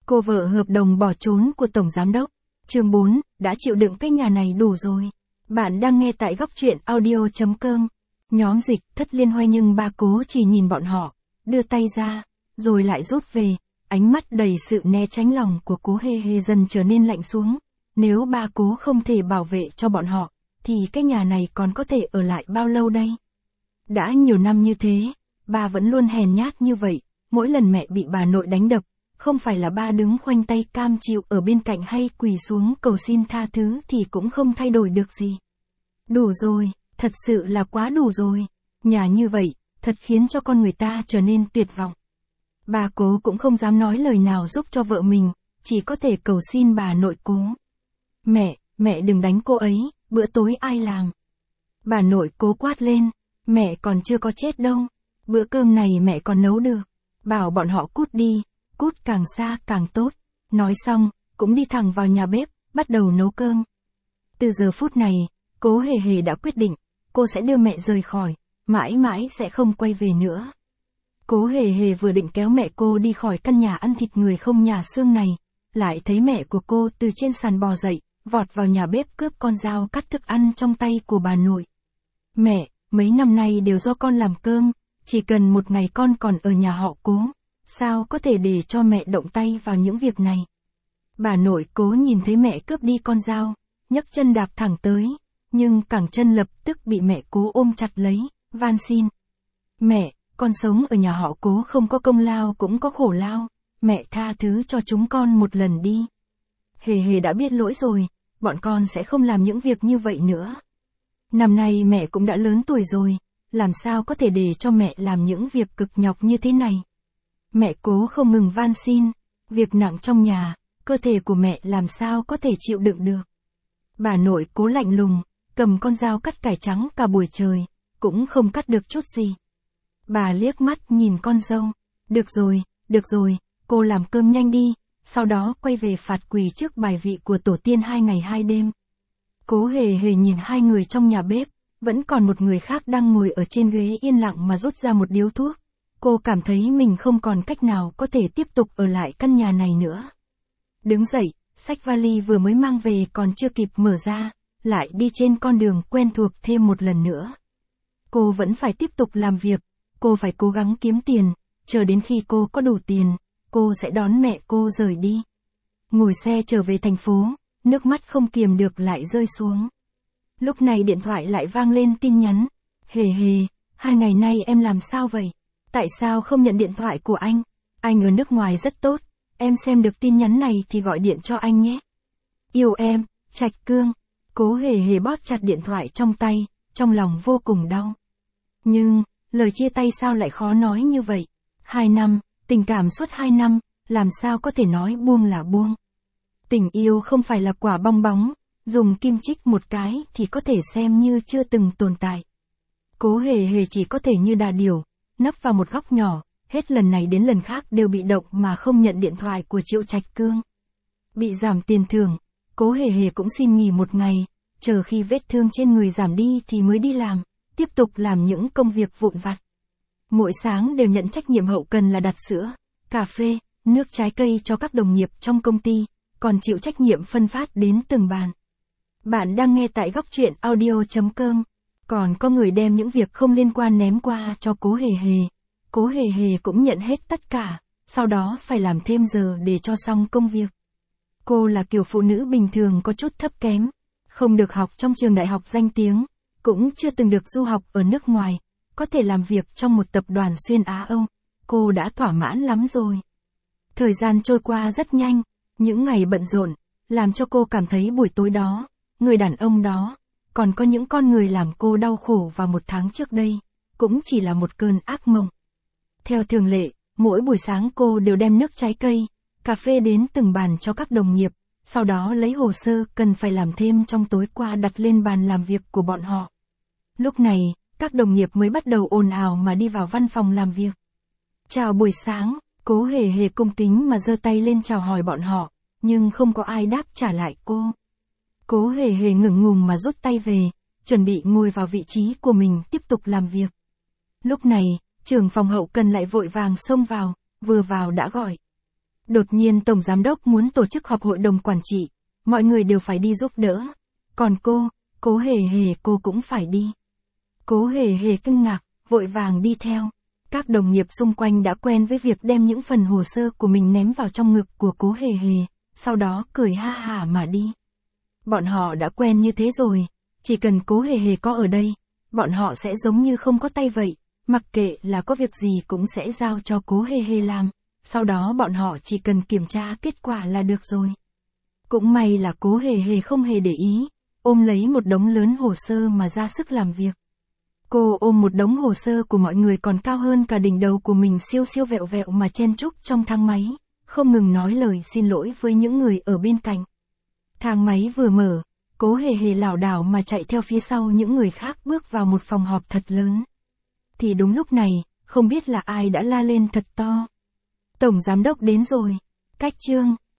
Cô vợ hợp đồng bỏ trốn của Tổng Giám đốc. Chương 4, đã chịu đựng cái nhà này đủ rồi. Bạn đang nghe tại góc truyện audio.com. Nhóm Dịch Thất liên hoan nhưng ba Cố chỉ nhìn bọn họ, đưa tay ra, rồi lại rút về, ánh mắt đầy sự né tránh. Lòng của Cố Hề Hề dần trở nên lạnh xuống. Nếu ba Cố không thể bảo vệ cho bọn họ, thì cái nhà này còn có thể ở lại bao lâu đây? Đã nhiều năm như thế, ba vẫn luôn hèn nhát như vậy, mỗi lần mẹ bị bà nội đánh đập, không phải là ba đứng khoanh tay cam chịu ở bên cạnh hay quỳ xuống cầu xin tha thứ thì cũng không thay đổi được gì. Đủ rồi, thật sự là quá đủ rồi. Nhà như vậy, thật khiến cho con người ta trở nên tuyệt vọng. Bà Cố cũng không dám nói lời nào giúp cho vợ mình, chỉ có thể cầu xin bà nội Cố. Mẹ đừng đánh cô ấy, bữa tối ai làm? Bà nội Cố quát lên, mẹ còn chưa có chết đâu, bữa cơm này mẹ còn nấu được, bảo bọn họ cút đi, cút càng xa càng tốt. Nói xong, cũng đi thẳng vào nhà bếp, bắt đầu nấu cơm. Từ giờ phút này, Cố Hề Hề đã quyết định, cô sẽ đưa mẹ rời khỏi, mãi mãi sẽ không quay về nữa. Cố Hề Hề vừa định kéo mẹ cô đi khỏi căn nhà ăn thịt người không nhà xương này, lại thấy mẹ của cô từ trên sàn bò dậy, vọt vào nhà bếp cướp con dao cắt thức ăn trong tay của bà nội. Mẹ, mấy năm nay đều do con làm cơm, chỉ cần một ngày con còn ở nhà họ Cố, sao có thể để cho mẹ động tay vào những việc này? Bà nội Cố nhìn thấy mẹ cướp đi con dao, nhấc chân đạp thẳng tới, nhưng cẳng chân lập tức bị mẹ Cố ôm chặt lấy, van xin. Mẹ, con sống ở nhà họ Cố không có công lao cũng có khổ lao, mẹ tha thứ cho chúng con một lần đi. Hề Hề đã biết lỗi rồi, bọn con sẽ không làm những việc như vậy nữa. Năm nay mẹ cũng đã lớn tuổi rồi, làm sao có thể để cho mẹ làm những việc cực nhọc như thế này. Mẹ Cố không ngừng van xin, việc nặng trong nhà, cơ thể của mẹ làm sao có thể chịu đựng được. Bà nội Cố lạnh lùng, cầm con dao cắt cải trắng cả buổi trời, cũng không cắt được chút gì. Bà liếc mắt nhìn con dâu, được rồi, cô làm cơm nhanh đi, sau đó quay về phạt quỳ trước bài vị của tổ tiên 2 ngày 2 đêm. Cố Hề Hề nhìn hai người trong nhà bếp, vẫn còn một người khác đang ngồi ở trên ghế yên lặng mà rút ra một điếu thuốc. Cô cảm thấy mình không còn cách nào có thể tiếp tục ở lại căn nhà này nữa. Đứng dậy, xách vali vừa mới mang về còn chưa kịp mở ra, lại đi trên con đường quen thuộc thêm một lần nữa. Cô vẫn phải tiếp tục làm việc, cô phải cố gắng kiếm tiền, chờ đến khi cô có đủ tiền, cô sẽ đón mẹ cô rời đi. Ngồi xe trở về thành phố, nước mắt không kiềm được lại rơi xuống. Lúc này điện thoại lại vang lên tin nhắn. Hề Hề, 2 ngày nay em làm sao vậy? Tại sao không nhận điện thoại của anh? Anh ở nước ngoài rất tốt, em xem được tin nhắn này thì gọi điện cho anh nhé. Yêu em, Trạch Cương. Cố Hề Hề bóp chặt điện thoại trong tay, trong lòng vô cùng đau. Nhưng, lời chia tay sao lại khó nói như vậy? 2 năm, tình cảm suốt 2 năm, làm sao có thể nói buông là buông? Tình yêu không phải là quả bong bóng, dùng kim chích một cái thì có thể xem như chưa từng tồn tại. Cố Hề Hề chỉ có thể như đà điểu, nấp vào một góc nhỏ, hết lần này đến lần khác đều bị động mà không nhận điện thoại của Triệu Trạch Cương. Bị giảm tiền thưởng, Cố Hề Hề cũng xin nghỉ một ngày, chờ khi vết thương trên người giảm đi thì mới đi làm, tiếp tục làm những công việc vụn vặt. Mỗi sáng đều nhận trách nhiệm hậu cần là đặt sữa, cà phê, nước trái cây cho các đồng nghiệp trong công ty, còn chịu trách nhiệm phân phát đến từng bàn. Bạn đang nghe tại góc truyện audio.com. Còn có người đem những việc không liên quan ném qua cho Cố Hề Hề. Cố Hề Hề cũng nhận hết tất cả, sau đó phải làm thêm giờ để cho xong công việc. Cô là kiểu phụ nữ bình thường có chút thấp kém, không được học trong trường đại học danh tiếng, cũng chưa từng được du học ở nước ngoài, có thể làm việc trong một tập đoàn xuyên Á Âu. Cô đã thỏa mãn lắm rồi. Thời gian trôi qua rất nhanh, những ngày bận rộn, làm cho cô cảm thấy buổi tối đó, người đàn ông đó, còn có những con người làm cô đau khổ vào 1 tháng trước đây, cũng chỉ là một cơn ác mộng. Theo thường lệ, mỗi buổi sáng cô đều đem nước trái cây, cà phê đến từng bàn cho các đồng nghiệp, sau đó lấy hồ sơ cần phải làm thêm trong tối qua đặt lên bàn làm việc của bọn họ. Lúc này, các đồng nghiệp mới bắt đầu ồn ào mà đi vào văn phòng làm việc. Chào buổi sáng, Cố Hề Hề cung kính mà giơ tay lên chào hỏi bọn họ, nhưng không có ai đáp trả lại cô. Cố Hề Hề ngượng ngùng mà rút tay về, chuẩn bị ngồi vào vị trí của mình tiếp tục làm việc. Lúc này, trưởng phòng hậu cần lại vội vàng xông vào, vừa vào đã gọi. Đột nhiên Tổng Giám đốc muốn tổ chức họp hội đồng quản trị, mọi người đều phải đi giúp đỡ. Còn Cố Hề Hề cô cũng phải đi. Cố Hề Hề kinh ngạc, vội vàng đi theo. Các đồng nghiệp xung quanh đã quen với việc đem những phần hồ sơ của mình ném vào trong ngực của Cố Hề Hề, sau đó cười ha hả mà đi. Bọn họ đã quen như thế rồi, chỉ cần Cố Hề Hề có ở đây, bọn họ sẽ giống như không có tay vậy, mặc kệ là có việc gì cũng sẽ giao cho Cố Hề Hề làm, sau đó bọn họ chỉ cần kiểm tra kết quả là được rồi. Cũng may là Cố Hề Hề không hề để ý, ôm lấy một đống lớn hồ sơ mà ra sức làm việc. Cô ôm một đống hồ sơ của mọi người còn cao hơn cả đỉnh đầu của mình siêu siêu vẹo vẹo mà chen chúc trong thang máy, không ngừng nói lời xin lỗi với những người ở bên cạnh. Thang máy vừa mở, Cố Hề Hề lảo đảo mà chạy theo phía sau những người khác bước vào một phòng họp thật lớn. Thì đúng lúc này, không biết là ai đã la lên thật to. Tổng Giám đốc đến rồi. Cách chương